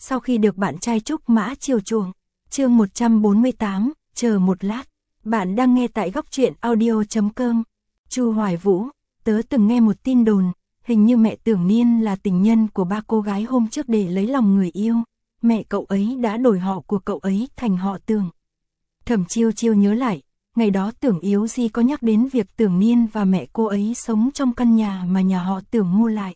sau khi được bạn trai Trúc Mã chiều chuộng. Chương 148, chờ một lát. Bạn đang nghe tại góc truyện audio.com. Chu Hoài Vũ, tớ từng nghe một tin đồn, hình như mẹ Tưởng Niên là tình nhân của ba cô gái hôm trước để lấy lòng người yêu. Mẹ cậu ấy đã đổi họ của cậu ấy thành họ Tưởng. Thẩm Chiêu Chiêu nhớ lại, ngày đó Tưởng Yếu Di có nhắc đến việc Tưởng Niên và mẹ cô ấy sống trong căn nhà mà nhà họ Tưởng mua lại.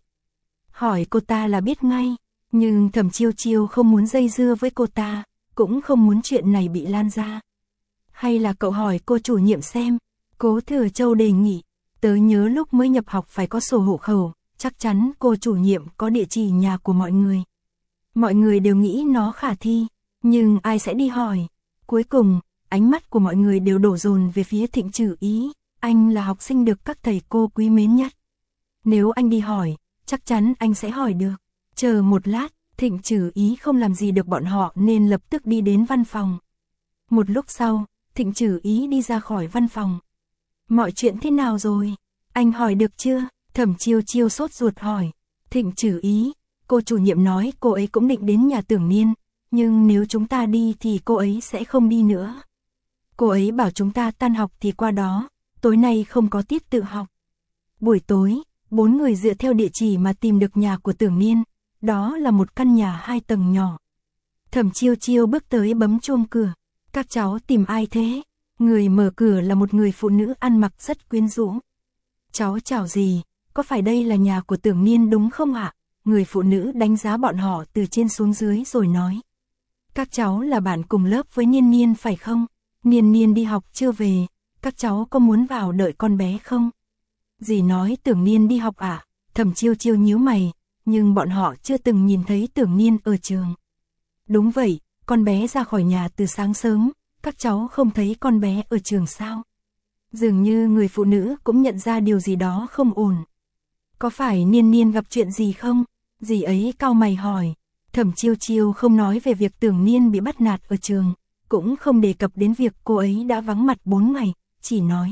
Hỏi cô ta là biết ngay, nhưng Thẩm Chiêu Chiêu không muốn dây dưa với cô ta, cũng không muốn chuyện này bị lan ra. Hay là cậu hỏi cô chủ nhiệm xem? Cố Thừa Châu đề nghị. Tớ nhớ lúc mới nhập học phải có sổ hộ khẩu, chắc chắn cô chủ nhiệm có địa chỉ nhà của mọi người. Mọi người đều nghĩ nó khả thi, nhưng ai sẽ đi hỏi? Cuối cùng, ánh mắt của mọi người đều đổ dồn về phía Thịnh Trử Ý, anh là học sinh được các thầy cô quý mến nhất. Nếu anh đi hỏi, chắc chắn anh sẽ hỏi được. Chờ một lát, Thịnh Trử Ý không làm gì được bọn họ nên lập tức đi đến văn phòng. Một lúc sau, Thịnh Trử Ý đi ra khỏi văn phòng. Mọi chuyện thế nào rồi? Anh hỏi được chưa? Thẩm Chiêu Chiêu sốt ruột hỏi. Thịnh Trử Ý, cô chủ nhiệm nói cô ấy cũng định đến nhà Tưởng Niên, nhưng nếu chúng ta đi thì cô ấy sẽ không đi nữa. Cô ấy bảo chúng ta tan học thì qua đó, tối nay không có tiết tự học. Buổi tối, 4 người dựa theo địa chỉ mà tìm được nhà của Tưởng Niên, đó là một căn nhà 2 tầng nhỏ. Thẩm Chiêu Chiêu bước tới bấm chuông cửa. Các cháu tìm ai thế? Người mở cửa là một người phụ nữ ăn mặc rất quyến rũ. Cháu chào gì? Có phải đây là nhà của Tưởng Niên đúng không ạ? Người phụ nữ đánh giá bọn họ từ trên xuống dưới rồi nói. Các cháu là bạn cùng lớp với Niên Niên phải không? Niên Niên đi học chưa về, các cháu có muốn vào đợi con bé không? Dì nói Tưởng Niên đi học à? Thẩm Chiêu Chiêu nhíu mày, nhưng bọn họ chưa từng nhìn thấy Tưởng Niên ở trường. Đúng vậy, con bé ra khỏi nhà từ sáng sớm, các cháu không thấy con bé ở trường sao? Dường như người phụ nữ cũng nhận ra điều gì đó không ổn. Có phải Niên Niên gặp chuyện gì không? Dì ấy cau mày hỏi. Thẩm Chiêu Chiêu không nói về việc Tưởng Niên bị bắt nạt ở trường, cũng không đề cập đến việc cô ấy đã vắng mặt 4 ngày, chỉ nói.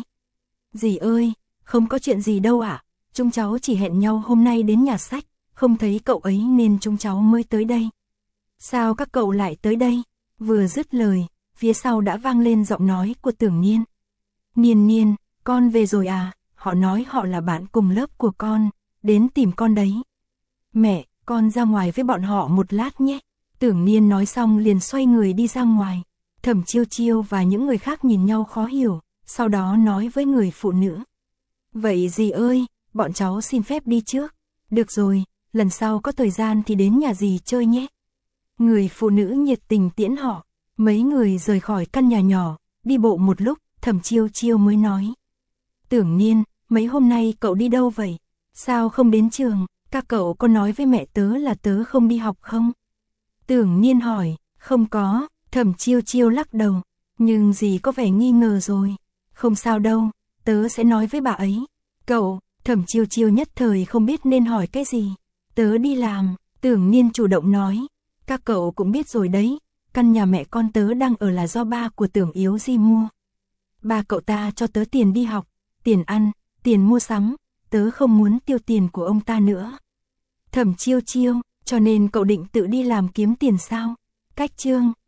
Dì ơi, không có chuyện gì đâu ạ, chúng cháu chỉ hẹn nhau hôm nay đến nhà sách, không thấy cậu ấy nên chúng cháu mới tới đây. Sao các cậu lại tới đây? Vừa dứt lời, phía sau đã vang lên giọng nói của Tưởng Niên. Niên Niên, con về rồi à? Họ nói họ là bạn cùng lớp của con, đến tìm con đấy. Mẹ, con ra ngoài với bọn họ một lát nhé. Tưởng Niên nói xong liền xoay người đi ra ngoài. Thẩm Chiêu Chiêu và những người khác nhìn nhau khó hiểu, sau đó nói với người phụ nữ. Vậy dì ơi, bọn cháu xin phép đi trước. Được rồi, lần sau có thời gian thì đến nhà dì chơi nhé. Người phụ nữ nhiệt tình tiễn họ. Mấy người rời khỏi căn nhà nhỏ, đi bộ một lúc, Thẩm Chiêu Chiêu mới nói. Tưởng Niên, mấy hôm nay cậu đi đâu vậy? Sao không đến trường? Các cậu có nói với mẹ tớ là tớ không đi học không? Tưởng Niên hỏi. Không có. Thẩm Chiêu Chiêu lắc đầu. Nhưng dì có vẻ nghi ngờ rồi. Không sao đâu, tớ sẽ nói với bà ấy. Cậu, Thẩm Chiêu Chiêu nhất thời không biết nên hỏi cái gì. Tớ đi làm, Tưởng Niên chủ động nói. Các cậu cũng biết rồi đấy, căn nhà mẹ con tớ đang ở là do ba của Tưởng Yếu Di mua. Ba cậu ta cho tớ tiền đi học, tiền ăn, tiền mua sắm, tớ không muốn tiêu tiền của ông ta nữa. Thẩm Chiêu Chiêu, cho nên cậu định tự đi làm kiếm tiền sao? Cách chương